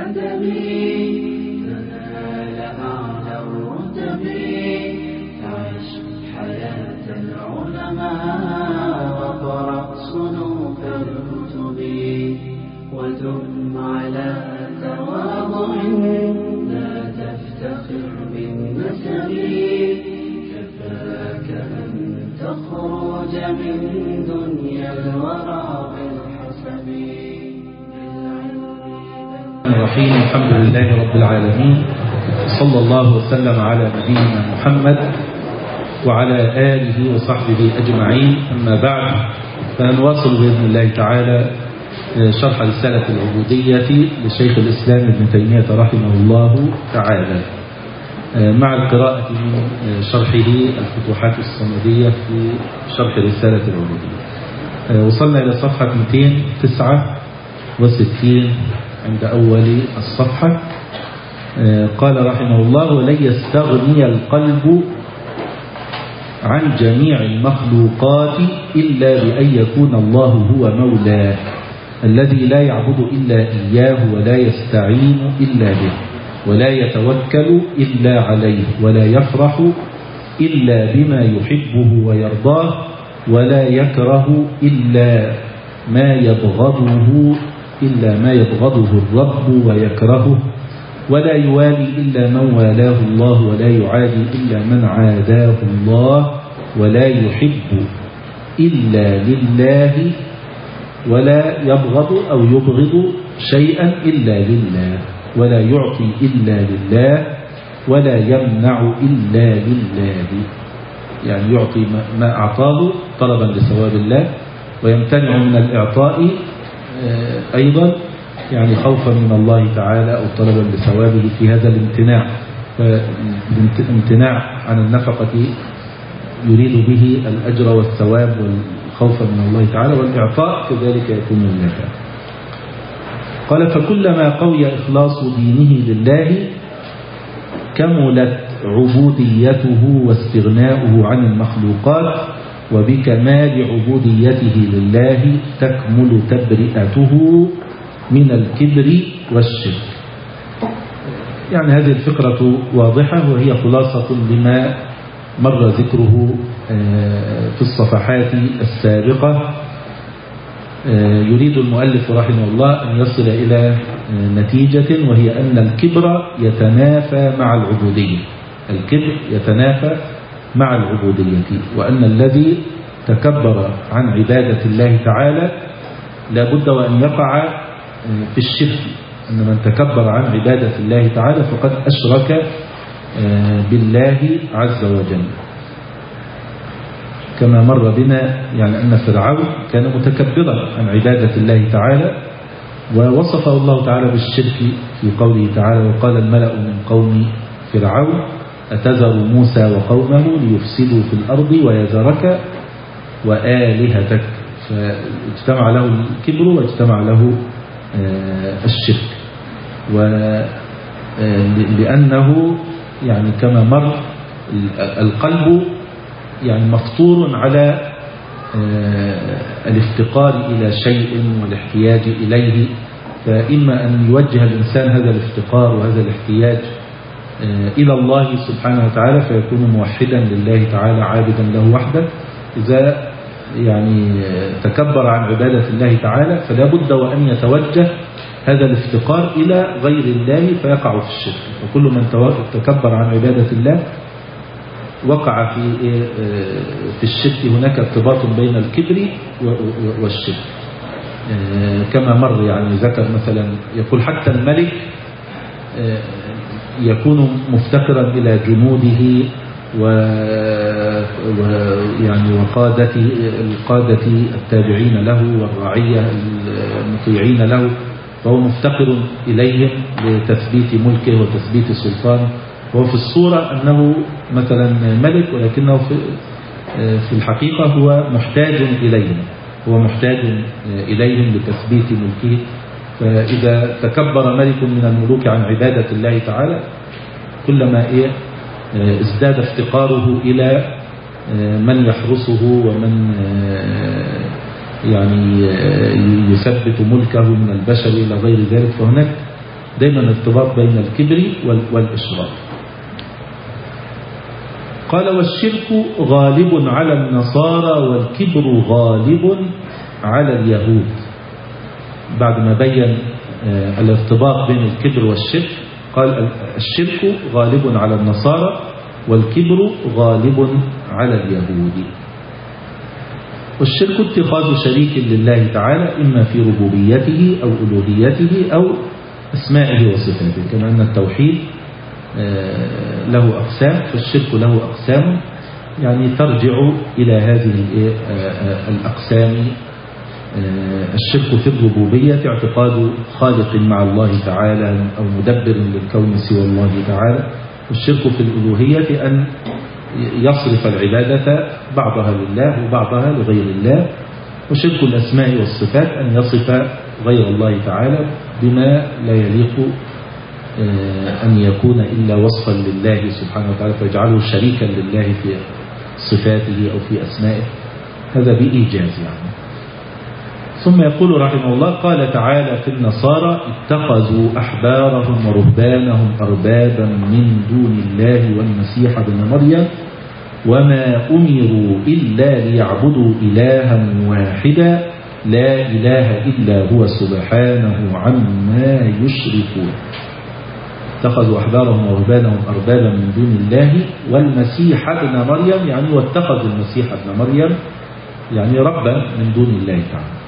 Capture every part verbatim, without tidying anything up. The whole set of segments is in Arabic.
الأدب تنال أعلى الرتب. عش حياة العلماء وقرأ صنوف الكتب ودم على تواضع لا تفتخر بالنسب. كفاك أن تخرج من دنيا الورى بالحسب. الرحيم الحمد لله رب العالمين، صلى الله وسلم على نبينا محمد وعلى آله وصحبه أجمعين. أما بعد، فنواصل بإذن الله تعالى شرح رسالة العبودية لشيخ الإسلام ابن تيمية رحمه الله تعالى مع القراءة من شرحه الفتوحات الصمدية في شرح رسالة العبودية. وصلنا إلى صفحة مئتين وتسعة وستين عند أول الصفحة. قال رحمه الله: ولن يستغني القلب عن جميع المخلوقات إلا بأن يكون الله هو مولاه الذي لا يعبد إلا إياه ولا يستعين إلا به ولا يتوكل إلا عليه ولا يفرح إلا بما يحبه ويرضاه ولا يكره إلا ما يبغضه إلا ما يبغضه الرب ويكرهه ولا يوالي إلا من والاه الله ولا يعادي إلا من عاداه الله ولا يحب إلا لله ولا يبغض أو يبغض شيئا إلا لله ولا يعطي إلا لله ولا يمنع إلا لله. يعني يعطي ما أعطاه طلبا لثواب الله، ويمتنع من الإعطاء أيضا يعني خوفا من الله تعالى أو طلبا لثوابه في هذا الامتناع. فالامتناع عن النفقة يريد به الأجر والثواب والخوف من الله تعالى، والإعطاء كذلك يكون لله. قال: فكلما قوي إخلاص دينه لله كملت عبوديته واستغناؤه عن المخلوقات، وبكمال عبوديته لله تكمل تبرئته من الكبر والشرك. يعني هذه الفكرة واضحة، وهي خلاصة لما مر ذكره في الصفحات السابقة. يريد المؤلف رحمه الله أن يصل إلى نتيجة، وهي أن الكبر يتنافى مع العبودية. الكبر يتنافى مع العبودية، وأن الذي تكبر عن عبادة الله تعالى لابد وأن يقع في الشرك. أن من تكبر عن عبادة الله تعالى فقد أشرك بالله عز وجل، كما مر بنا يعني أن فرعون كان متكبرا عن عبادة الله تعالى، ووصفه الله تعالى بالشرك في قوله تعالى: وقال الملأ من قوم فرعون أتذر موسى وقومه ليفسدوا في الأرض ويذرك وآلهتك. فاجتمع له الكبر واجتمع له الشرك، ولأنه يعني كما مر القلب يعني مفطور على الافتقار إلى شيء والاحتياج إليه، فإما أن يوجه الإنسان هذا الافتقار وهذا الاحتياج إلى الله سبحانه وتعالى فيكون موحدا لله تعالى عابدا له وحده. إذا يعني تكبر عن عبادة الله تعالى فلا بد وأن يتوجه هذا الافتقار إلى غير الله فيقع في الشرك. وكل من تكبر عن عبادة الله وقع في في الشرك. هناك ارتباط بين الكبر والشرك كما مر. يعني ذكر مثلا يقول: حتى الملك يكون مفتقرا إلى جنوده ويعني وقادته القادة التابعين له والرعية المطيعين له، فهو مفتقر إليهم لتثبيت ملكه وتثبيت سلطانه. وهو في الصورة أنه مثلا ملك، ولكنه في في الحقيقة هو محتاج إليهم هو محتاج إليهم لتثبيت ملكه. فإذا تكبر ملك من الملوك عن عبادة الله تعالى كلما إيه ازداد افتقاره إلى من يحرسه ومن يعني يثبت ملكه من البشر إلى غير ذلك. فهناك دايما ارتباط بين الكبر والإشراك. قال والشرك غالب على النصارى والكبر غالب على اليهود. بعد ما بين الارتباط بين الكبر والشرك قال الشرك غالب على النصارى والكبر غالب على اليهود. والشرك اتخاذ شريك لله تعالى إما في ربوبيته أو ألوهيته أو أسمائه وصفاته، كما أن التوحيد له أقسام، فالشرك له أقسام يعني ترجع إلى هذه الأقسام. الشرك في الربوبية اعتقاد خالق مع الله تعالى أو مدبر للكون سوى الله تعالى. والشرك في الألوهية أن يصرف العبادة بعضها لله وبعضها لغير الله. وشرك الأسماء والصفات أن يصف غير الله تعالى بما لا يليق أن يكون إلا وصفا لله سبحانه وتعالى، فيجعله شريكا لله في صفاته أو في أسمائه، هذا بإيجاز يعني. ثم يقول رحمه الله قال تعالى في النصارى اتخذوا أحبارهم ورهبانهم أربابا من دون الله والمسيح ابن مريم وما أمروا إلا ليعبدوا إلها واحدا لا إله إلا هو سبحانه عما يشركون. اتخذوا أحبارهم ورهبانهم أربابا من دون الله والمسيح ابن مريم، يعني واتخذ المسيح ابن مريم يعني ربا من دون الله تعالى.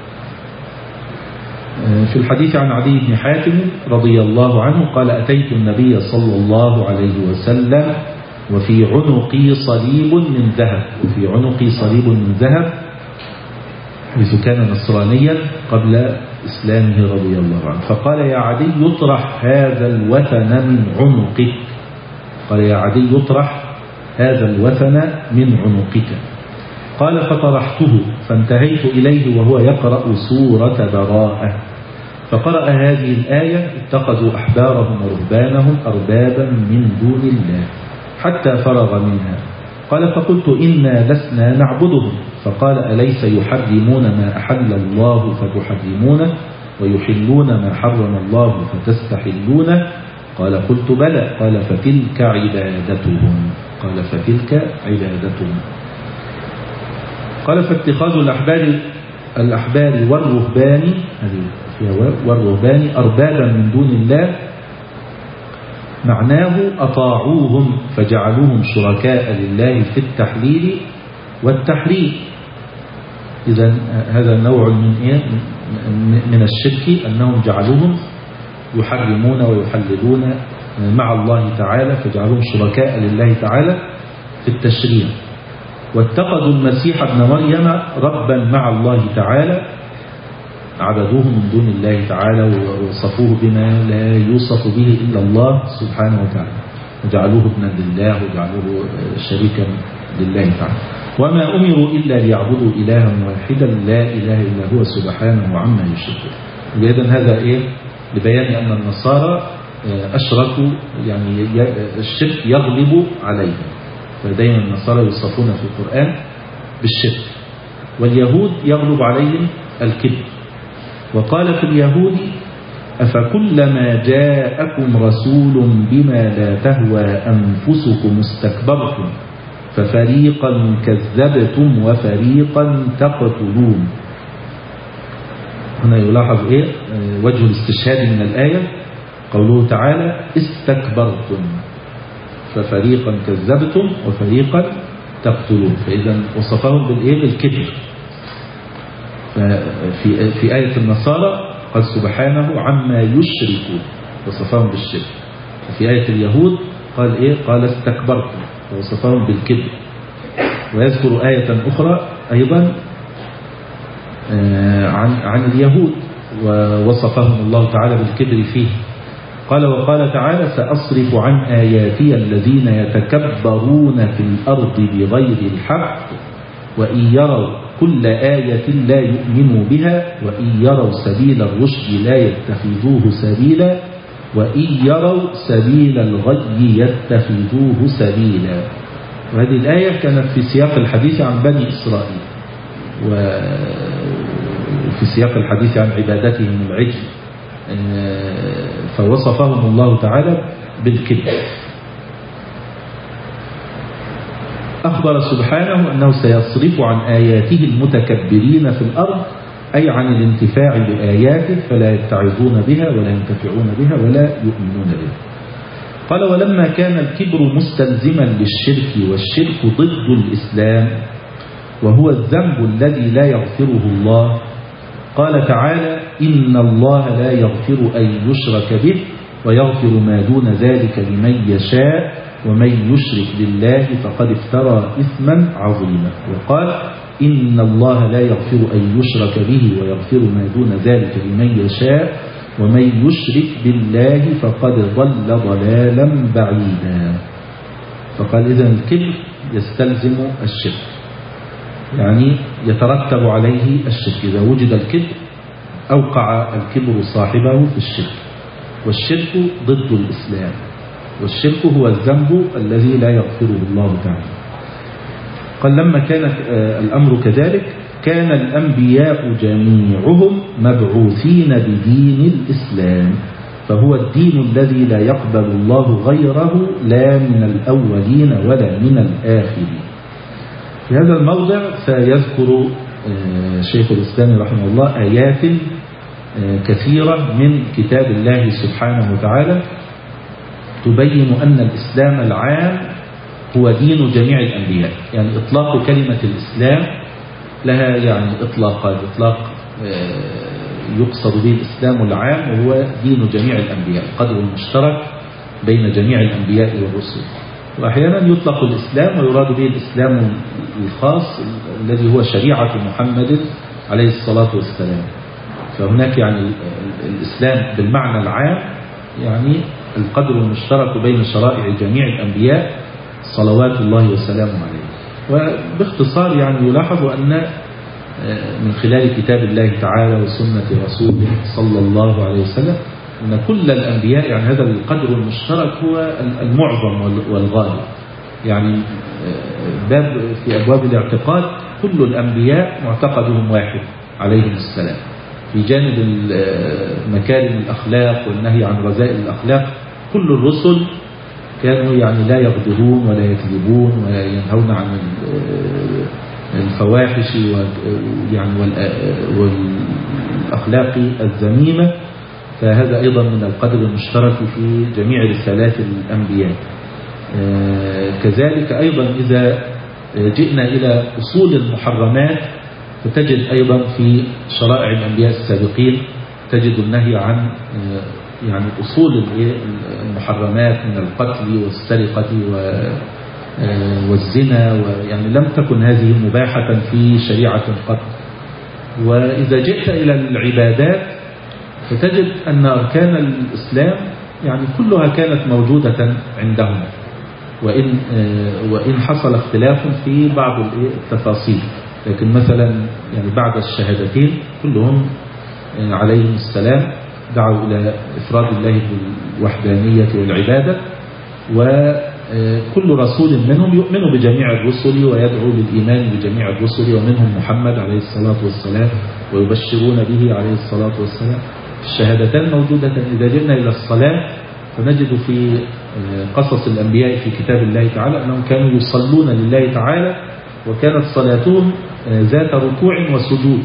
في الحديث عن عدي بن حاتم رضي الله عنه قال أتيت النبي صلى الله عليه وسلم وفي عنقي صليب من ذهب، وفي عنقي صليب من ذهب حيث كان نصرانيا قبل إسلامه رضي الله عنه. فقال يا عدي يطرح هذا الوثن من عنقك، قال يا عدي يطرح هذا الوثن من عنقك. قال فطرحته فانتهيت إليه وهو يقرأ سورة براءة، فقرأ هذه الآية اتخذوا أحبارهم ورهبانهم أربابا من دون الله حتى فرغ منها. قال فقلت إنا لسنا نعبدهم. فقال أليس يحرمون ما أحل الله فتحرمونه ويحلون ما حرم الله فتستحلونه؟ قال قلت بلى. قال فتلك عبادتهم قال فتلك عبادتهم قال فاتخاذ الأحبار الأحبار والرهبان والرهبان أربابا من دون الله معناه أطاعوهم فجعلوهم شركاء لله في التحليل والتحريم. إذن هذا النوع من إيه؟ من الشرك أنهم جعلوهم يحرمون ويحللون مع الله تعالى، فجعلوهم شركاء لله تعالى في التشريع. واتخذوا المسيح ابن مريم ربا مع الله تعالى، عبدوه من دون الله تعالى ووصفوه بما لا يوصف به إلا الله سبحانه وتعالى، وجعلوه ابنا لله وجعلوه شريكا لله تعالى. وما أمروا إلا ليعبدوا إلها واحدا لا إله إلا هو سبحانه عما يشركون. إذن هذا إيه؟ لبيان أن النصارى أشركوا، يعني الشرك يغلب عليهم، فدائما النصارى يوصفون في القرآن بالشرك، واليهود يغلب عليهم الكبر. وقال في اليهود أفكلما جاءكم رسول بما لا تهوى أنفسكم استكبرتم ففريقا كذبتم وفريقا تقتلون. هنا يلاحظ إيه وجه الاستشهاد من الآية، قوله تعالى استكبرتم ففريقا كذبتم وفريقا تقتلون، فإذا وصفهم بالإيه بالكبر. في في آية النصارى قال سبحانه عما يشركون وصفهم بالشرك. وفي آية اليهود قال إيه قال استكبرتم وصفهم بالكبر. ويذكر آية أخرى أيضا عن عن اليهود ووصفهم الله تعالى بالكبر فيه. قال وقال تعالى سأصرف عن آياتي الذين يتكبرون في الأرض بغير الحق وإن يروا كل آية لا يؤمنوا بها وإن يروا سبيل الرشد لا يتخذوه سبيلا وإن يروا سبيل الغي يتخذوه سبيلا. وهذه الآية كانت في سياق الحديث عن بني إسرائيل، وفي سياق الحديث عن عبادتهم العجل، فوصفهم الله تعالى بالكبر. أخبر سبحانه أنه سيصرف عن آياته المتكبرين في الأرض، أي عن الانتفاع بآياته، فلا يتعظون بها ولا ينتفعون بها ولا يؤمنون بها. قال: ولما كان الكبر مستلزما للشرك، والشرك ضد الإسلام وهو الذنب الذي لا يغفره الله، قال تعالى: إن الله لا يغفر أن يشرك به ويغفر ما دون ذلك لمن يشاء ومن يشرك بالله فقد افترى إثما عظيما. وقال: إن الله لا يغفر أن يشرك به ويغفر ما دون ذلك لمن يشاء ومن يشرك بالله فقد ضل ضلالا بعيدا. فقال: إذن الكبر يستلزم الشرك، يعني يترتب عليه الشرك. إذا وجد الكبر أوقع الكبر صاحبه في الشرك، والشرك ضد الإسلام، والشرك هو الذنب الذي لا يغفره الله تعالى. قال: لما كان الأمر كذلك كان الأنبياء جميعهم مبعوثين بدين الإسلام، فهو الدين الذي لا يقبل الله غيره لا من الأولين ولا من الآخرين. في هذا الموضع سيذكر شيخ الإسلام رحمه الله آيات كثيرة من كتاب الله سبحانه وتعالى تبين أن الإسلام العام هو دين جميع الأنبياء. يعني إطلاق كلمة الإسلام لها يعني إطلاقات. إطلاق يقصد به الإسلام العام وهو دين جميع الأنبياء، القدر المشترك بين جميع الأنبياء والرسل. وأحيانا يطلق الإسلام ويراد به الإسلام الخاص الذي هو شريعة محمد عليه الصلاة والسلام. فهناك يعني الإسلام بالمعنى العام يعني القدر المشترك بين شرائع جميع الأنبياء صلوات الله وسلامه عليه. وباختصار يعني يلاحظ أن من خلال كتاب الله تعالى وسنة رسوله صلى الله عليه وسلم أن كل الأنبياء يعني هذا القدر المشترك هو المعظم والغالب. يعني باب في أبواب الاعتقاد كل الأنبياء معتقدهم واحد عليهم السلام. في جانب مكارم الأخلاق والنهي عن رذائل الأخلاق كل الرسل كانوا يعني لا يغضبون ولا يكذبون وينهون عن الفواحش يعني والأخلاق الذميمة. فهذا أيضا من القدر المشترك في جميع رسالات الأنبياء. كذلك أيضا إذا جئنا إلى أصول المحرمات فتجد أيضا في شرائع الأنبياء السابقين تجد النهي عن يعني أصول المحرمات من القتل والسرقة والزنا، ويعني لم تكن هذه مباحة في شريعة قط. وإذا جئت إلى العبادات فتجد أن أركان الإسلام يعني كلها كانت موجودة عندهم، وإن وإن حصل اختلاف في بعض التفاصيل. لكن مثلا يعني بعد الشهادتين كلهم عليهم السلام دعوا إلى إفراد الله بالوحدانية والعبادة، وكل رسول منهم يؤمن بجميع الرسل ويدعو للإيمان بجميع الرسل، ومنهم محمد عليه الصلاة والسلام ويبشرون به عليه الصلاة والسلام. الشهادتان موجودة. إذا جئنا إلى الصلاة فنجد في قصص الأنبياء في كتاب الله تعالى أنهم كانوا يصلون لله تعالى، وكانت صلاتهم ذات ركوع وسجود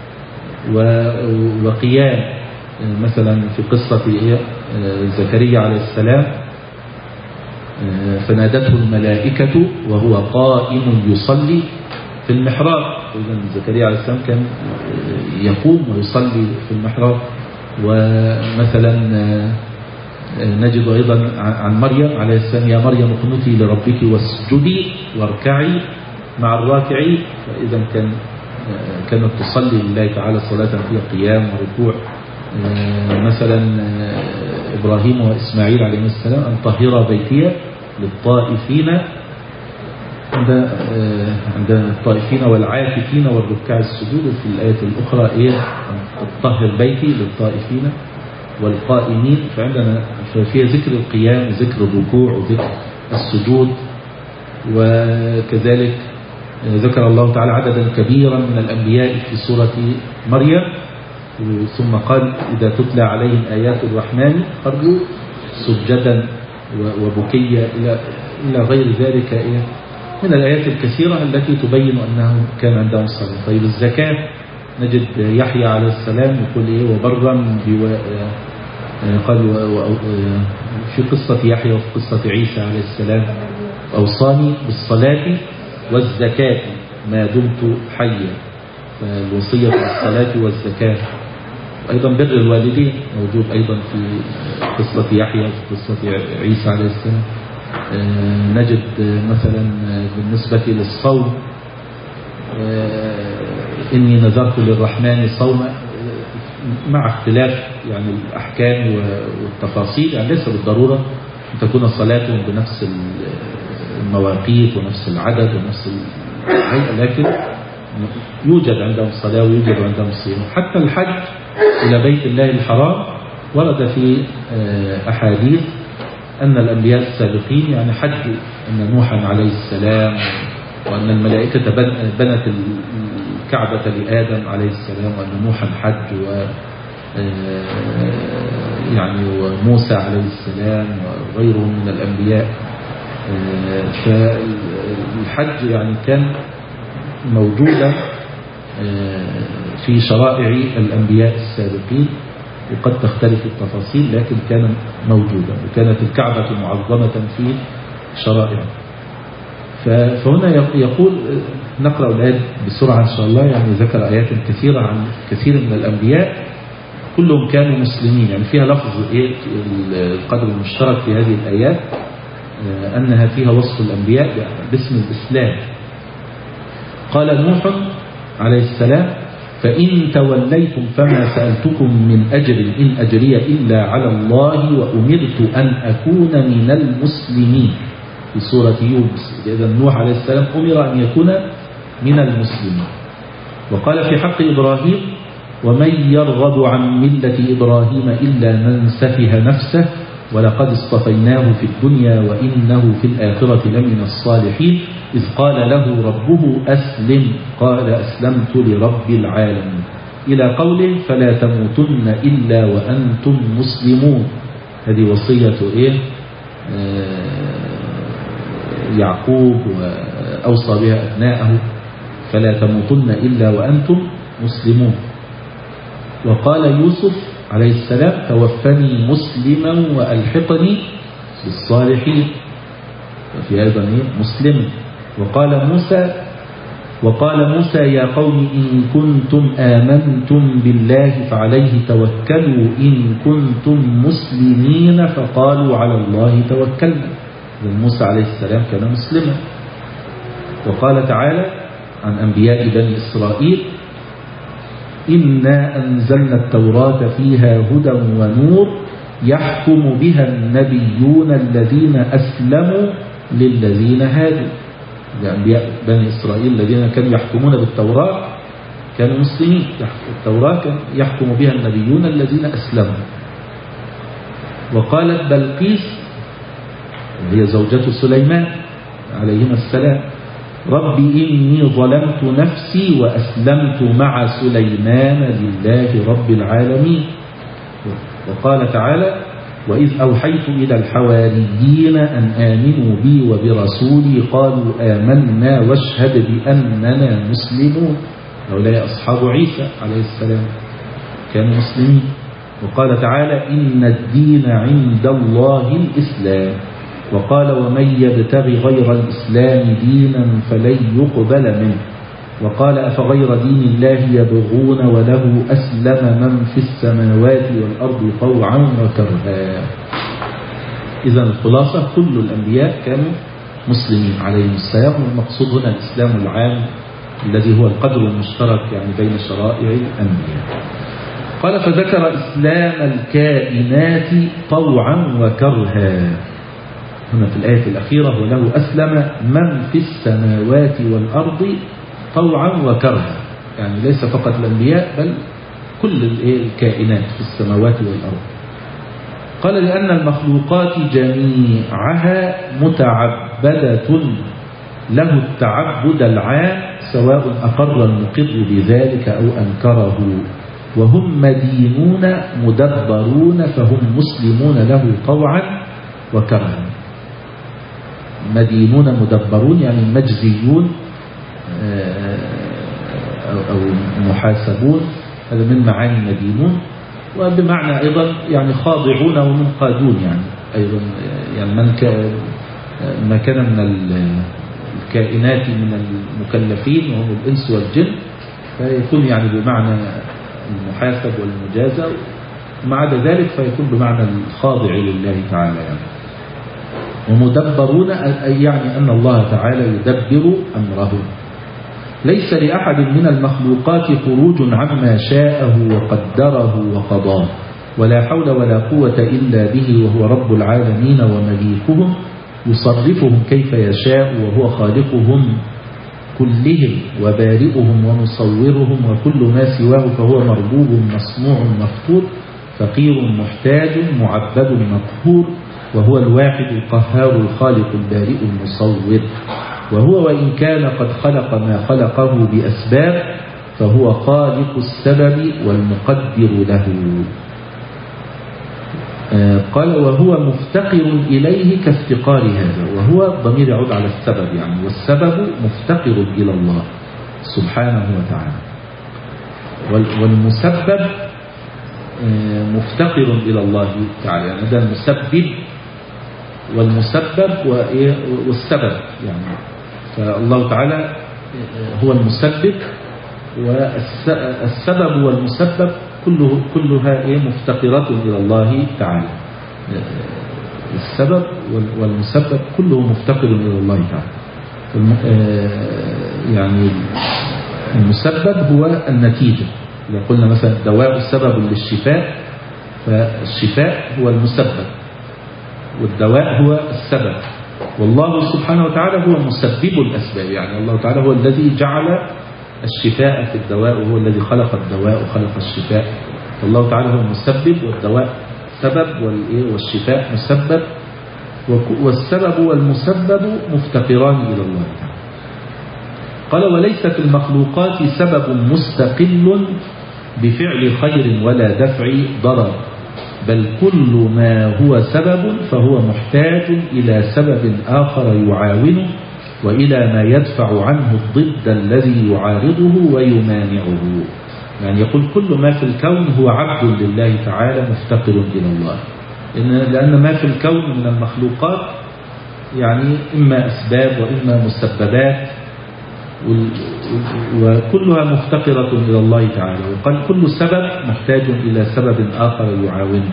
وقيام. مثلا في قصة زكريا عليه السلام فنادته الملائكة وهو قائم يصلي في المحراب. إذن زكريا عليه السلام كان يقوم ويصلي في المحراب. ومثلا نجد أيضا عن مريم عليه السلام: يا مريم اقنتي لربك واسجدي واركعي مع الراكعين. فإذا كان كانت تصلي لله تعالى صلاة فيها قيام وركوع. مثلا إبراهيم وإسماعيل عليه السلام: أن طهر بيتي للطائفين عند عند الطائفين والعاكفين والركع السجود. وفي الآية الأخرى إيه؟ طهر بيتي للطائفين والقائمين. فعندنا فيها ذكر القيام وذكر الركوع وذكر السجود. وكذلك ذكر الله تعالى عددا كبيرا من الأنبياء في سورة مريم، ثم قال إذا تتلى عليهم آيات الرحمن خرجوا سجدا وبكيا إلى إلى غير ذلك من الآيات الكثيرة التي تبين أنه كان عندهم الصلاة. طيب الزكاة نجد يحيى عليه السلام يقول إيه وبرا قال في قصة يحيى وفي قصة عيسى عليه السلام أوصاني بالصلاة والزكاة ما دمت حيا. فالوصية بالصلاة والزكاة. أيضا بر الوالدين موجود أيضا في قصة يحيى وفي قصة عيسى عليه السلام. نجد مثلا بالنسبة للصوم إني نذرت للرحمن صوما مع اختلاف يعني الأحكام والتفاصيل. يعني ليس بالضرورة أن تكون صلاتهم بنفس المواقيت ونفس العدد ونفس الهيئة، لكن يوجد عندهم صلاة ويوجد عندهم صيام. حتى الحج إلى بيت الله الحرام ورد في أحاديث أن الأنبياء السابقين يعني حجوا، أن نوحا عليه السلام وأن الملائكة بنت الكعبة لآدم عليه السلام وأن نوحا حج و يعني وموسى عليه السلام وغيرهم من الأنبياء. فالحج يعني كان موجودا في شرائع الأنبياء السابقين، وقد تختلف التفاصيل لكن كان موجودا، وكانت الكعبة معظمة في شرائع. فهنا يقول نقرأ الآيات بسرعة إن شاء الله. يعني ذكر آيات كثيرة عن كثير من الأنبياء كلهم كانوا مسلمين. يعني فيها لفظ إيه القدر المشترك في هذه الآيات أنها فيها وصف الأنبياء باسم الإسلام. قال نوح عليه السلام فإن توليتم فما سألتكم من أجر إن أجري إلا على الله وأمرت أن أكون من المسلمين في سورة يونس. إذا نوح عليه السلام أمر أن يكون من المسلمين. وقال في حق إبراهيم ومن يرغب عن ملة إبراهيم إلا من سفه نفسه ولقد اصطفيناه في الدنيا وإنه في الآخرة لمن الصالحين إذ قال له ربه أسلم قال أسلمت لرب العالمين إلى قوله فلا تموتن إلا وأنتم مسلمون. هذه وصية إيه يعقوب وأوصى بها أبناءه فلا تموتن إلا وأنتم مسلمون. وقال يوسف عليه السلام توفني مسلما وألحقني بالصالحين وفي أيضا مسلم. وقال موسى وقال موسى يا قوم إن كنتم آمنتم بالله فعليه توكلوا إن كنتم مسلمين فقالوا على الله توكلنا. موسى عليه السلام كان مسلما. وقال تعالى عن أنبياء بني إسرائيل إنا أنزلنا التوراة فيها هدى ونور يحكم بها النبيون الذين أسلموا للذين هادوا. أنبياء بني إسرائيل الذين كانوا يحكمون بالتوراة كانوا مسلمين. التوراة كان يحكم بها النبيون الذين أسلموا. وقالت بلقيس وهي زوجة سليمان عليهما السلام ربي إني ظلمت نفسي وأسلمت مع سليمان لله رب العالمين. وقال تعالى وإذ أوحيت إلى الحواريين أن آمنوا بي وبرسولي قالوا آمنا واشهد بأننا مسلمون. هؤلاء أصحاب عيسى عليه السلام كانوا مسلمين. وقال تعالى إن الدين عند الله الإسلام. وقال ومن يبتغي غير الإسلام دينا فلن يقبل منه. وقال أفغير دين الله يبغون وله أسلم من في السماوات والأرض طوعا وكرها. إذن الخلاصة كل الأنبياء كانوا مسلمين عليهم السلام. والمقصود هنا الإسلام العام الذي هو القدر المشترك يعني بين شرائع الأنبياء. قال فذكر إسلام الكائنات طوعا وكرها. هنا في الآية الأخيرة وله أسلم من في السماوات والأرض طوعا وكرها. يعني ليس فقط الأنبياء بل كل الكائنات في السماوات والأرض. قال لأن المخلوقات جميعها متعبدة له التعبد العام سواء أقر المقر بذلك أو أنكره. وهم مدينون مدبرون فهم مسلمون له طوعا وكرها. مدينون مدبرون يعني مجزيون أو محاسبون، هذا من معاني مدينون. وبمعنى أيضا يعني خاضعون ومنقادون، يعني أيضا يعني من كان ما كان من الكائنات من المكلفين وهم الإنس والجن فيكون يعني بمعنى المحاسب والمجازى، وما عدا ذلك فيكون بمعنى الخاضع لله تعالى يعني. ومدبرون أي يعني أن الله تعالى يدبر أمره. ليس لأحد من المخلوقات خروج عما شاءه وقدره وقضاه، ولا حول ولا قوة إلا به، وهو رب العالمين ومليكهم يصرفهم كيف يشاء، وهو خالقهم كلهم وبارئهم ومصورهم، وكل ما سواه فهو مربوب مصنوع مفقود فقير محتاج معبد مقهور، وهو الواحد القهار الخالق البارئ المصور. وهو وإن كان قد خلق ما خلقه بأسباب فهو خالق السبب والمقدر له. قال وهو مفتقر إليه كافتقار هذا، وهو الضمير يعود على السبب يعني، والسبب مفتقر إلى الله سبحانه وتعالى، والمسبب مفتقر إلى الله تعالى، يعني هذا المسبب والمسبب والسبب يعني. فالله تعالى هو المسبب، والسبب والمسبب كله كلها مفتقرة إلى الله تعالى. السبب والمسبب كله مفتقر إلى الله تعالى. يعني المسبب هو النتيجة. إذا قلنا مثلا الدواء سبب للشفاء فالشفاء هو المسبب والدواء هو السبب، والله سبحانه وتعالى هو مسبب الأسباب. يعني الله تعالى هو الذي جعل الشفاء في الدواء، وهو الذي خلق الدواء وخلق الشفاء. والله تعالى هو المسبب، والدواء سبب والشفاء مسبب، والسبب والمسبب مفتقران إلى الله تعالى. قال وليس في المخلوقات سبب مستقل بفعل خير ولا دفع ضرر، بل كل ما هو سبب فهو محتاج إلى سبب آخر يعاونه، وإلى ما يدفع عنه الضد الذي يعارضه ويمانعه. يعني يقول كل ما في الكون هو عبد لله تعالى مفتقر إلى الله، لأن ما في الكون من المخلوقات يعني إما أسباب وإما مسببات، وكلها مفتقرة إلى الله تعالى. وقال كل سبب محتاج إلى سبب آخر يعاونه،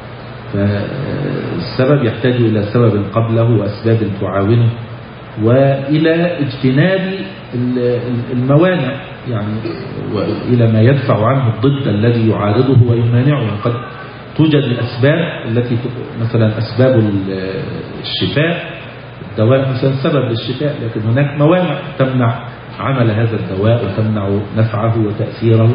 فالسبب يحتاج إلى سبب قبله وأسباب تعاونه، وإلى اجتناب الموانع يعني، وإلى ما يدفع عنه الضد الذي يعارضه ويمانعه. قد توجد الأسباب التي مثلا أسباب الشفاء، الدواء مثلا سبب للشفاء، لكن هناك موانع تمنع عمل هذا الدواء وتمنع نفعه وتأثيره.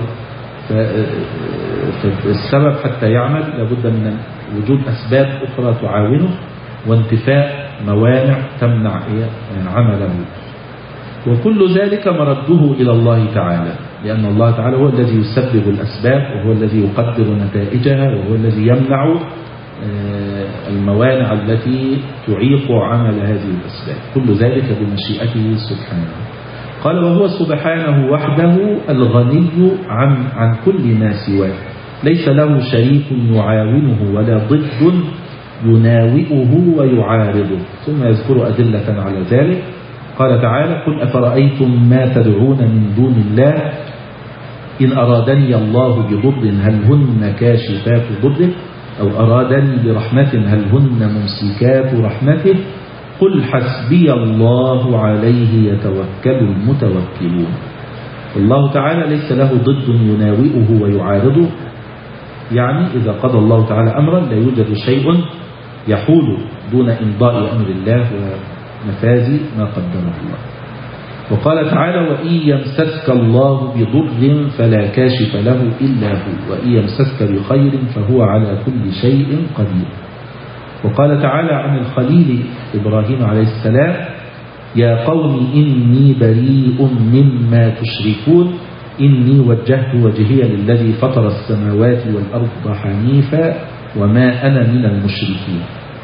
فالسبب حتى يعمل لابد من وجود أسباب أخرى تعاونه، وانتفاء موانع تمنع عمله. وكل ذلك مرده إلى الله تعالى، لأن الله تعالى هو الذي يسبب الأسباب، وهو الذي يقدر نتائجها، وهو الذي يمنع الموانع التي تعيق عمل هذه الأسباب. كل ذلك بمشيئته سبحانه. قال وهو سبحانه وحده الغني عن, عن كل ما سواه، ليس له شريك يعاونه ولا ضد يناوئه ويعارضه. ثم يذكر أدلة على ذلك. قال تعالى قل أفرأيتم ما تدعون من دون الله إن أرادني الله بضر هل هن كاشفات ضره، أو أرادني برحمة هل هن ممسكات رحمته، قل حسبي الله عليه يتوكل المتوكلون. الله تعالى ليس له ضد يناوئه ويعارضه، يعني إذا قضى الله تعالى أمرا لا يوجد شيء يحول دون إمضاء أمر الله ونفاذ ما قدره الله. وقال تعالى وإن يمسسك الله بضر فلا كاشف له إلا هو، وإن يمسسك بخير فهو على كل شيء قدير. وقال تعالى عن الخليل إبراهيم عليه السلام يا قوم إني بريء مما تشركون إني وجهت وجهي للذي فطر السماوات والأرض حنيفا وما أنا من المشركين.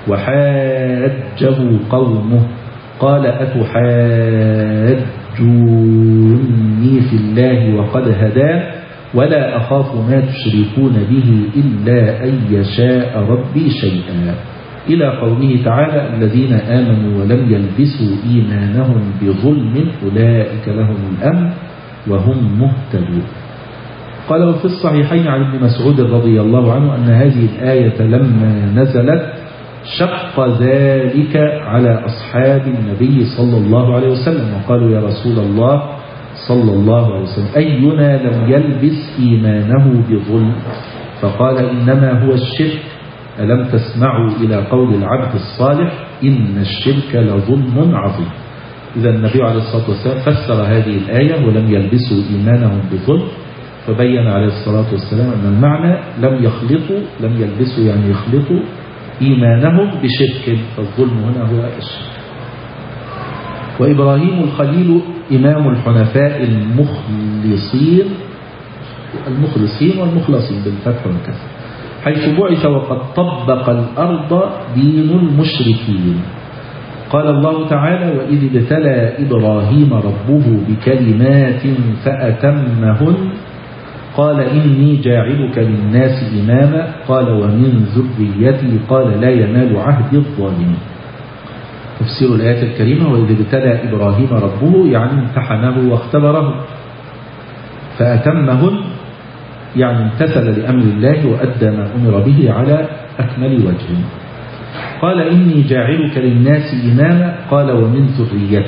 وحاجه قومه قال أتحاجوني في الله وقد هدان ولا أخاف ما تشركون به إلا أن يشاء ربي شيئا، إلى قوله تعالى الذين آمنوا ولم يلبسوا إيمانهم بظلم أولئك لهم الأمن وهم مهتدون. قال وفي الصحيحين عن ابن مسعود رضي الله عنه أن هذه الآية لما نزلت شق ذلك على أصحاب النبي صلى الله عليه وسلم وقالوا يا رسول الله صلى الله عليه وسلم أينا لم يلبس إيمانه بظلم؟ فقال إنما هو الشرك، ألم تسمعوا إلى قول العبد الصالح إن الشرك لظلم عظيم. إذا النبي عليه الصلاة والسلام فسر هذه الآية ولم يلبسوا إيمانهم بظلم، فبين عليه الصلاة والسلام أن المعنى لم يخلطوا، لم يلبسوا يعني يخلطوا إيمانهم بشرك، فالظلم هنا هو الشرك. وإبراهيم الخليل إمام الحنفاء المخلصين المخلصين والمخلصين بالفتح والكسر، حيث بعث وقد طبق الأرض دين المشركين. قال الله تعالى وإذ ابتلى إبراهيم ربه بكلمات فأتمهن قال إني جاعلك للناس إماما قال ومن ذريتي قال لا ينال عهد الظالمين. تفسير الآية الكريمة وإذ ابتلى إبراهيم ربه يعني امتحنه واختبره، فأتمهن يعني امتثل لأمر الله وأدى ما أمر به على أكمل وجه. قال إني جاعلك للناس إماما قال ومن ذريتي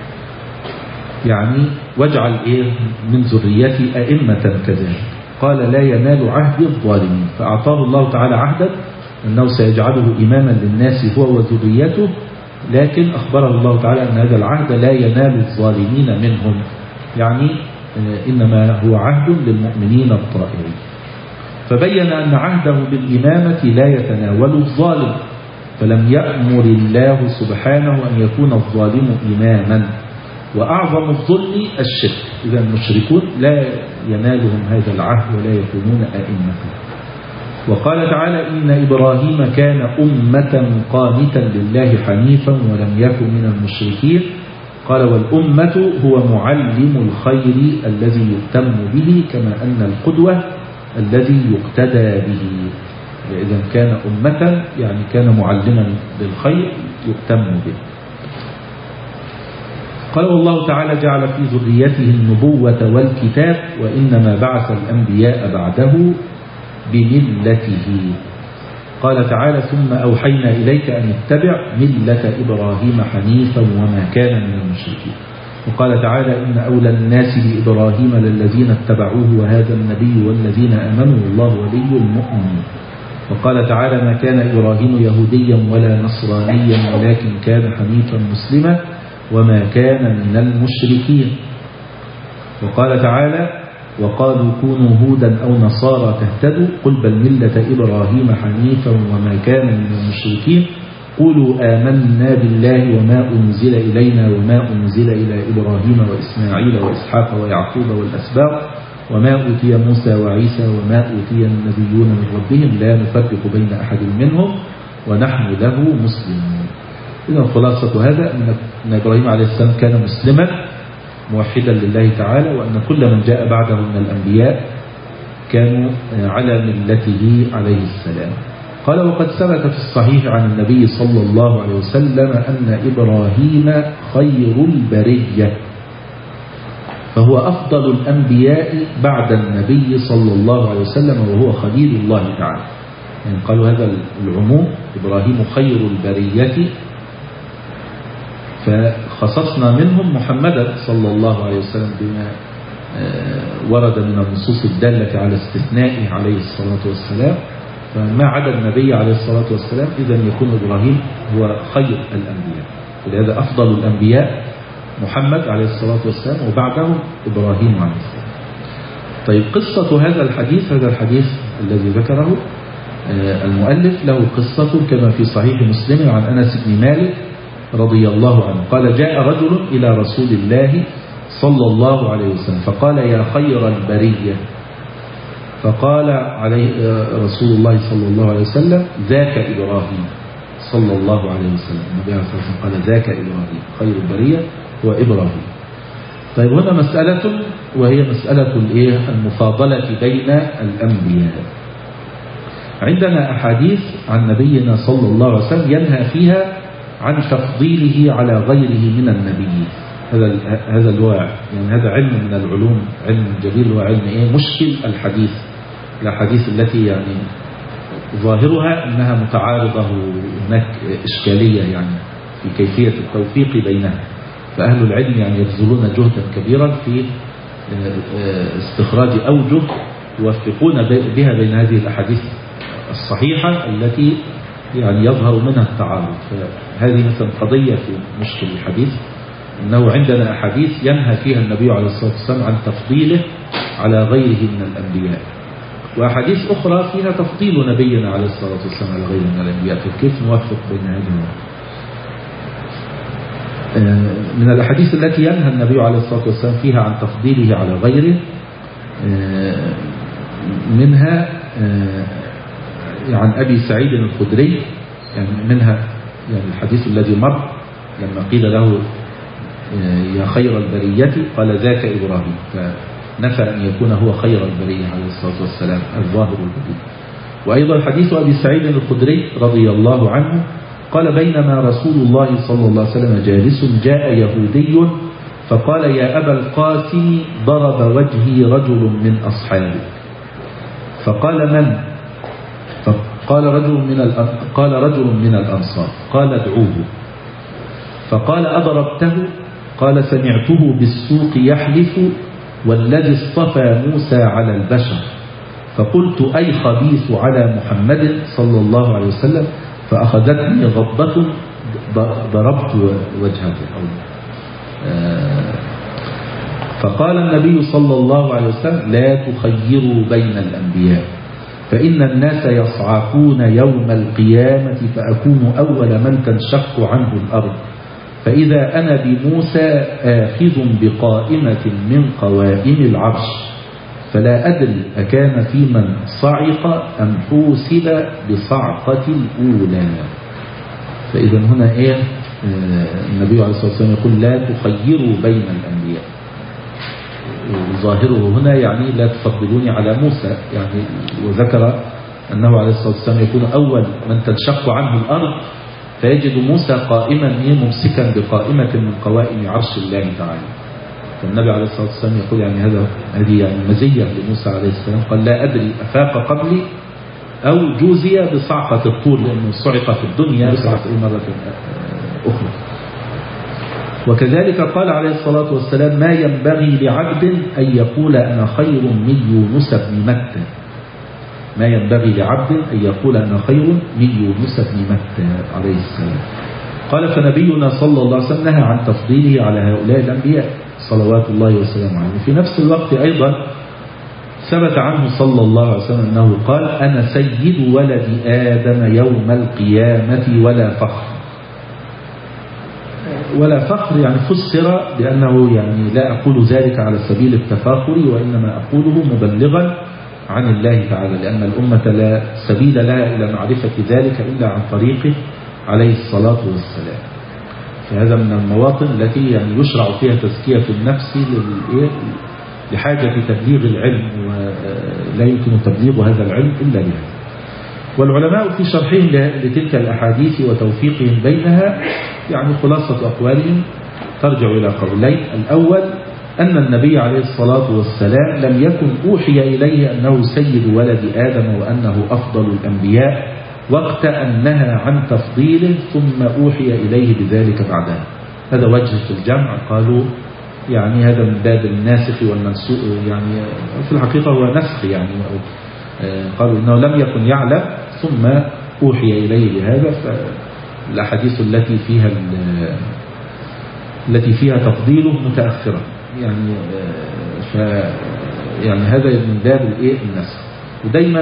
يعني واجعل إيه من ذريتي أئمة كذلك. قال لا ينال عهد الظالمين، فأعطاه الله تعالى عهدا أنه سيجعله إماما للناس هو وذريته، لكن أخبره الله تعالى أن هذا العهد لا ينال الظالمين منهم، يعني إنما هو عهد للمؤمنين الطائعين. فبين أن عهده بالإمامة لا يتناول الظالم، فلم يأمر الله سبحانه أن يكون الظالم إماما، وأعظم الظلم الشرك. إذا المشركون لا ينالهم هذا العهد ولا يكونون أئمة. وقال تعالى إن إبراهيم كان أمة قانتا لله حنيفا ولم يكن من المشركين. قال والأمة هو معلم الخير الذي يهتم به كما أن القدوة الذي يقتدى به. إذا كان أمة يعني كان معلما للخير يهتم به. قال والله تعالى جعل في ذريته النبوة والكتاب وإنما بعث الأنبياء بعده بملته. قال تعالى ثم أوحينا إليك أن اتبع ملة إبراهيم حنيفا وما كان من المشركين. وقال تعالى إن أولى الناس بإبراهيم للذين اتبعوه وهذا النبي والذين آمنوا والله ولي المؤمنين. وقال تعالى ما كان إبراهيم يهوديا ولا نصرانيا ولكن كان حنيفا مسلما وما كان من المشركين. وقال تعالى وقالوا كونوا هودا أو نصارى تهتدوا قل بل ملة إبراهيم حنيفا وما كان من المشركين قولوا آمنا بالله وما أنزل إلينا وما أنزل إلى إبراهيم وإسماعيل وإسحاق ويعقوب والأسباط وما أوتي موسى وعيسى وما أوتي النبيون من ربهم لا نفرق بين أحد منهم ونحن له مسلمون. إذن خلاصة هذا أن إبراهيم عليه السلام كان مسلما موحدا لله تعالى، وأن كل من جاء بعده من الأنبياء كانوا على ملته عليه السلام. قال وقد ثبت في الصحيح عن النبي صلى الله عليه وسلم أن إبراهيم خير البرية، فهو أفضل الأنبياء بعد النبي صلى الله عليه وسلم وهو خليل الله تعالى. يعني قالوا هذا العموم إبراهيم خير البرية، فخصصنا منهم محمدا صلى الله عليه وسلم بما ورد من النصوص الدالة على استثنائه عليه الصلاة والسلام، فما عدا النبي عليه الصلاة والسلام إذن يكون إبراهيم هو خير الأنبياء. ولهذا أفضل الأنبياء محمد عليه الصلاة والسلام وبعدهم إبراهيم عليه السلام. طيب قصة هذا الحديث، هذا الحديث الذي ذكره المؤلف له قصة كما في صحيح مسلم عن أنس بن مالك رضي الله عنه قال جاء رجل إلى رسول الله صلى الله عليه وسلم فقال يا خير البرية، فقال عليه رسول الله صلى الله عليه وسلم ذاك إبراهيم صلى الله عليه وسلم. النبي عليه الصلاة والسلام قال ذاك إبراهيم، خير البرية هو إبراهيم. طيب هنا مسألة وهي مسألة المفاضلة بين الأنبياء. عندنا أحاديث عن نبينا صلى الله عليه وسلم ينهى فيها عن تفضيله على غيره من النبيين. هذا هذا اللي هو يعني هذا علم من العلوم، علم جليل، هو علم ايه مشكل الحديث، الأحاديث التي يعني ظاهرها أنها متعارضة وهناك إشكالية يعني في كيفية التوفيق بينها، فأهل العلم يعني يبذلون جهدا كبيرا في استخراج أوجه يوفقون بها بين هذه الأحاديث الصحيحة التي يعني يظهر منها التعارض. فهذه مثلا قضية في مشكل الحديث، أنه عندنا أحاديث ينهى فيها النبي عليه الصلاة والسلام عن تفضيله على غيره من الأنبياء، وأحاديث أخرى فيها تفضيل نبينا عليه الصلاة والسلام على غيره من الأنبياء. فكيف نوفق بين هذه؟ من الأحاديث التي ينهى النبي عليه الصلاة والسلام فيها عن تفضيله على غيره منها عن أبي سعيد الخدري، يعني منها يعني الحديث الذي مر لما قيل له يا خير البرية قال ذاك إبراهيم، فنفى أن يكون هو خير البرية عليه الصلاة والسلام الظاهر البديع. وأيضا حديث أبي سعيد الخدري رضي الله عنه قال بينما رسول الله صلى الله عليه وسلم جالس جاء يهودي فقال يا أبا القاسم ضرب وجهي رجل من أصحابك، فقال من؟ فقال رجل من قال رجل من الأنصار، قال ادعوه. فقال أضربته؟ قال سمعته بالسوق يحلف والذي اصطفى موسى على البشر، فقلت أي خبيث على محمد صلى الله عليه وسلم، فأخذتني غضبة ضربت وجهه. فقال النبي صلى الله عليه وسلم لا تخيروا بين الأنبياء، فإن الناس يصعقون يوم القيامة فأكون أول من تنشق عنه الأرض، فإذا أنا بموسى آخذ بقائمة من قوائم العرش، فلا أدري أكان في من صعق أم حوسب بصعقة الأولى. فإذا هنا إيه النبي عليه الصلاة والسلام يقول لا تخيروا بين الأنبياء، ظاهره هنا يعني لا تفضلوني على موسى يعني، وذكر أنه عليه الصلاة والسلام يكون أول من تنشق عنه الأرض، فيجد موسى قائما ممسكا بقائمة من قوائم عرش الله تعالى. فالنبي عليه الصلاة والسلام يقول يعني هذا هذه يعني مزية لموسى عليه السلام، قال لا أدري أفاق قبلي أو جوزي بصعقة الطور، لأنه صعق في الدنيا بصعقة مرة أخرى. وكذلك قال عليه الصلاة والسلام ما ينبغي لعبد أن يقول أنا خير من يونس بن متى، ما ينبغي لعبد أن يقول أنا خير من يونس بن متى عليه السلام. قال فنبينا صلى الله عليه وسلم نهى عن تفضيله على هؤلاء الأنبياء صلوات الله وسلامه عليه. في نفس الوقت أيضا ثبت عنه صلى الله عليه وسلم أنه قال أنا سيد ولد آدم يوم القيامة ولا فخر. ولا فخر يعني فسر بأنه يعني لا أقول ذلك على سبيل التفاخر، وإنما أقوله مبلغا عن الله تعالى، لأن الأمة لا سبيل لها إلى معرفة ذلك إلا عن طريقه عليه الصلاة والسلام. فهذا من المواطن التي يعني يشرع فيها تزكية النفس لحاجة تبليغ العلم، ولا يمكن تبليغ هذا العلم إلا بها. والعلماء في شرحهم لتلك الأحاديث وتوفيقهم بينها يعني خلاصة أقوالهم ترجع إلى قولين. الأول أن النبي عليه الصلاة والسلام لم يكن أوحي إليه أنه سيد ولد آدم وأنه أفضل الأنبياء وقت أن نهى عن تفضيله، ثم أوحي إليه بذلك بعدها. هذا وجه في الجمع، قالوا يعني هذا من باب الناسخ والمنسوخ، يعني في الحقيقة هو نسخ يعني، قالوا إنه لم يكن يعلم ثم أوحي إليه بهذا. فالأحاديث التي فيها التي فيها تفضيله متأخرة يعني، ف يعني هذا من باب الايه النسخ. ودايما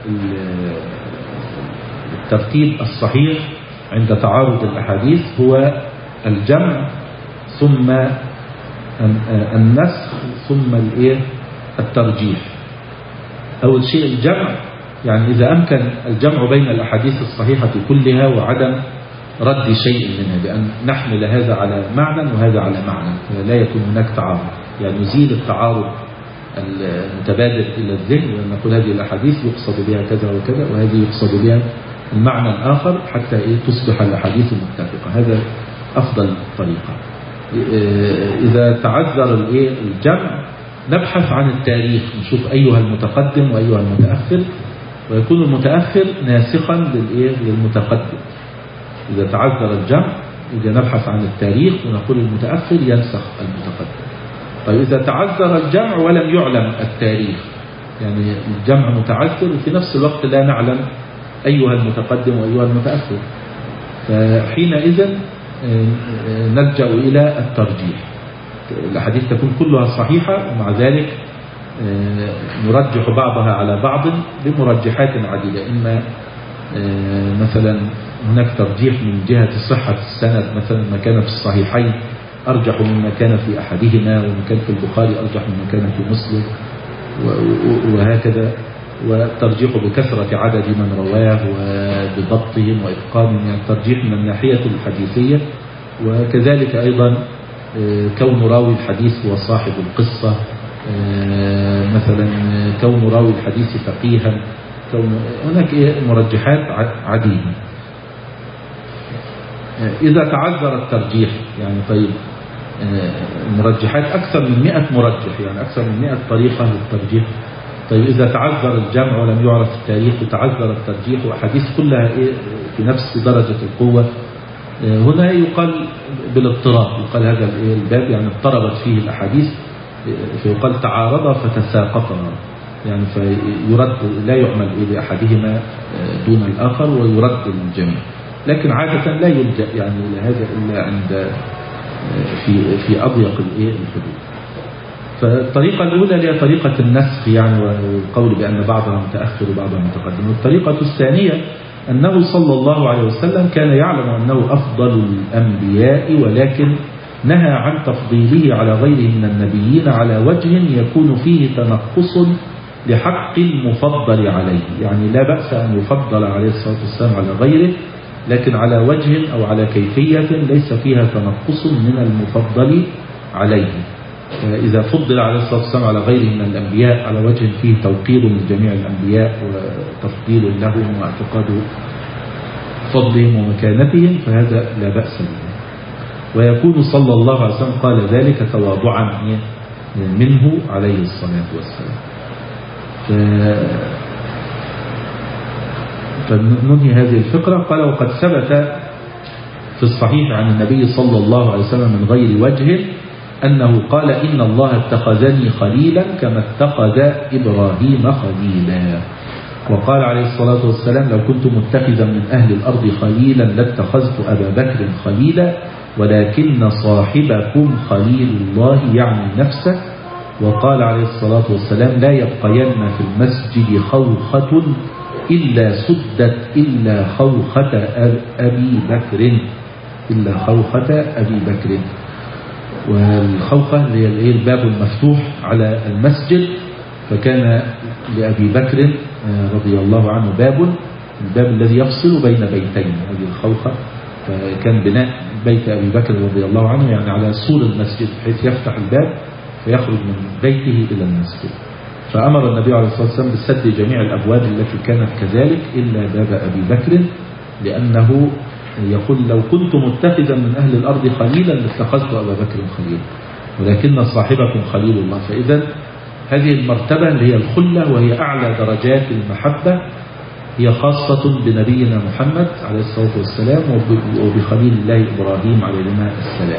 الترتيب الصحيح عند تعارض الأحاديث هو الجمع ثم النسخ ثم الايه الترجيح. أول شيء الجمع، يعني إذا أمكن الجمع بين الأحاديث الصحيحة كلها وعدم رد شيء منها، بأن نحمل هذا على معنى وهذا على معنى لا يكون هناك تعارض، يعني نزيل التعارض المتبادر إلى الذهن، وأن نقول هذه الأحاديث يقصد بها كذا وكذا وهذه يقصد بها المعنى الآخر حتى إيه تصبح الأحاديث متفقة. هذا أفضل طريقة. إذا تعذر الإيه الجمع نبحث عن التاريخ، نشوف أيها المتقدم وأيها المتأخر، ويكون المتأخر ناسخا للإيه للمتقدم. إذا تعذر الجمع إذا نبحث عن التاريخ ونقول المتأخر ينسخ المتقدم. طيب إذا تعذر الجمع ولم يعلم التاريخ، يعني الجمع متعذر وفي نفس الوقت لا نعلم أيها المتقدم وأيها المتأخر، فحينئذ نلجأ إلى الترجيح. الأحاديث تكون كلها صحيحة ومع ذلك نرجح بعضها على بعض بمرجحات عديدة. إما مثلا هناك ترجيح من جهة صحة السند، مثلا ما كان في الصحيحين أرجح مما كان في أحدهما، وما كان في البخاري أرجح مما كان في مسلم، وهكذا. والترجيح بكثرة عدد من رواه وبضبطهم وإتقانهم، يعني الترجيح من الناحية الحديثية. وكذلك أيضا كون راوي الحديث هو صاحب القصة، مثلا كون راوي الحديث فقيها، كون هناك مرجحات عديدة. إذا تعذر الترجيح، يعني طيب مرجحات أكثر من مئة مرجح، يعني أكثر من مئة طريقة للترجيح. طيب إذا تعذر الجمع ولم يعرف التاريخ وتعذر الترجيح وأحاديث كلها في نفس درجة القوة، هنا يقال بالاضطراب، يقال هذا الباب يعني اضطربت فيه الأحاديث، فيقال تعارض فتساقطا، يعني فيرد لا يعمل بأحدهما دون الآخر ويرد الجميع. لكن عادة لا يلجأ يعني إلى هذا إلا عند في في أضيق الحدود. فالطريقة الأولى هي طريقة النسخ، يعني والقول بأن بعضها متأخر وبعضها متقدم. والطريقة الثانية أنه صلى الله عليه وسلم كان يعلم أنه أفضل الأنبياء، ولكن نهى عن تفضيله على غيره من النبيين على وجه يكون فيه تنقص لحق المفضل عليه. يعني لا بأس أن يفضل عليه الصلاة والسلام على غيره، لكن على وجه أو على كيفية ليس فيها تنقص من المفضل عليه. إذا فضل عليه الصلاة والسلام على غيره من الأنبياء على وجه فيه توقير لجميع الأنبياء وتفضيل لهم واعتقاد فضلهم ومكانتهم فهذا لا بأس به. ويكون صلى الله عليه وسلم قال ذلك تواضعا منه عليه الصلاة والسلام. فننهي هذه الفقرة. قال وقد ثبت في الصحيح عن النبي صلى الله عليه وسلم من غير وجه أنه قال إن الله اتخذني خليلا كما اتخذ إبراهيم خليلا. وقال عليه الصلاة والسلام لو كنت متخذا من أهل الأرض خليلا لاتخذت أبا بكر خليلا ولكن صاحبكم خليل الله يعني نفسه. وقال عليه الصلاة والسلام لا يبقين في المسجد خوخة إلا سدت إلا خوخة أبي بكر إلا خوخة أبي بكر. والخوخة هي الباب المفتوح على المسجد، فكان لأبي بكر رضي الله عنه باب، الباب الذي يفصل بين بيتين، هذه الخوخة. فكان بناء بيت أبي بكر رضي الله عنه يعني على سور المسجد بحيث يفتح الباب فيخرج من بيته إلى المسجد. فأمر النبي عليه الصلاة والسلام بسد جميع الأبواب التي كانت كذلك إلا باب أبي بكر، لأنه يقول لو كنت متخذا من أهل الأرض خليلا لاتخذت أبا بكر خليلا ولكن صاحبكم خليل الله. فإذا هذه المرتبة اللي هي الخلة وهي أعلى درجات المحبة هي خاصة بنبينا محمد عليه الصلاة والسلام وبخليل الله إبراهيم عليه السلام،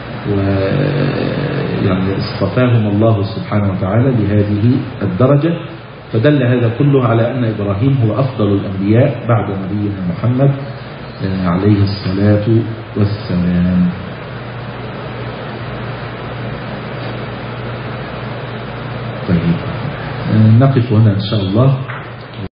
ويعني اصطفاهم الله سبحانه وتعالى لهذه الدرجة. فدل هذا كله على أن إبراهيم هو أفضل الأنبياء بعد نبينا محمد عليه الصلاة والسلام. طيب نقف هنا إن شاء الله.